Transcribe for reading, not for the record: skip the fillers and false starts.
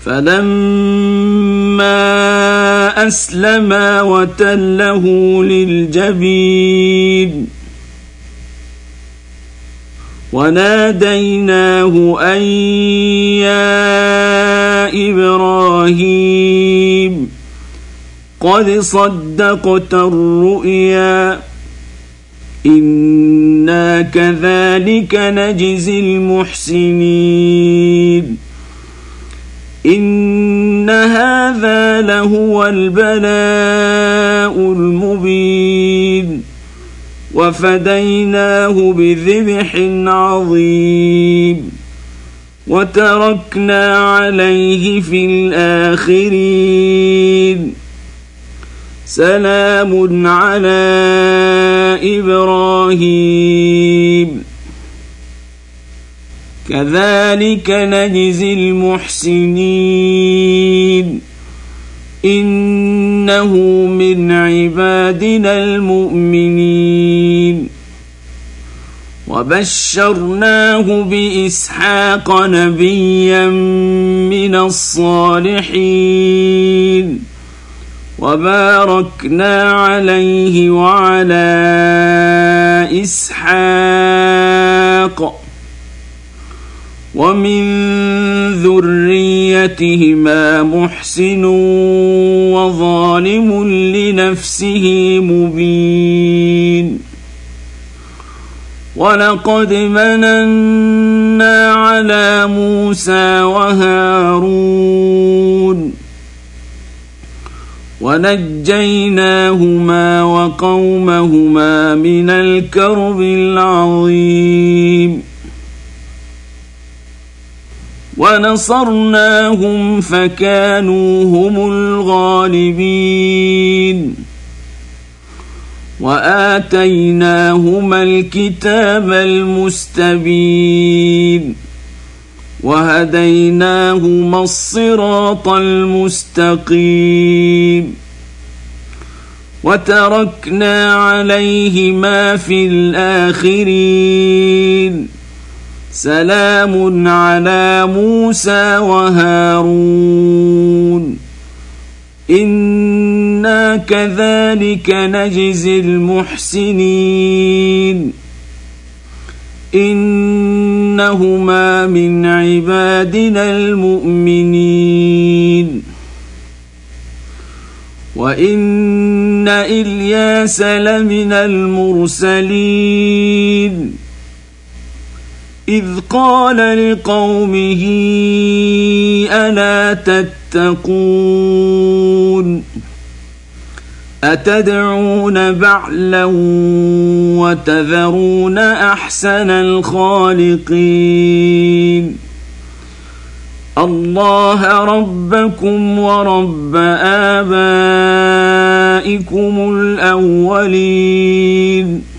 فلما أسلما وتله للجبين وناديناه أن يا إبراهيم قد صدقت الرؤيا إنا كذلك نجزي المحسنين إن هذا لهو البلاء المبين وفديناه بذبح عظيم وتركنا عليه في الآخرين سلام على إبراهيم كذلك نجزي المحسنين إنه من عبادنا المؤمنين وبشرناه بإسحاق نبيا من الصالحين وباركنا عليه وعلى إسحاق ومن ذريتهما محسن وظالم لنفسه مبين ولقد مننا على موسى وهارون ونجيناهما وقومهما من الكرب العظيم ونصرناهم فكانوا هم الغالبين وآتيناهما الكتاب المستبين وهديناهما الصراط المستقيم وتركنا عليهما في الآخرين سلام على موسى وهارون إنا كذلك نجزي المحسنين إنهما من عبادنا المؤمنين وإن إلياس لمن المرسلين إذ قال لقومه ألا تتقون أتدعون بعلا وتذرون أحسن الخالقين الله ربكم ورب آبائكم الأولين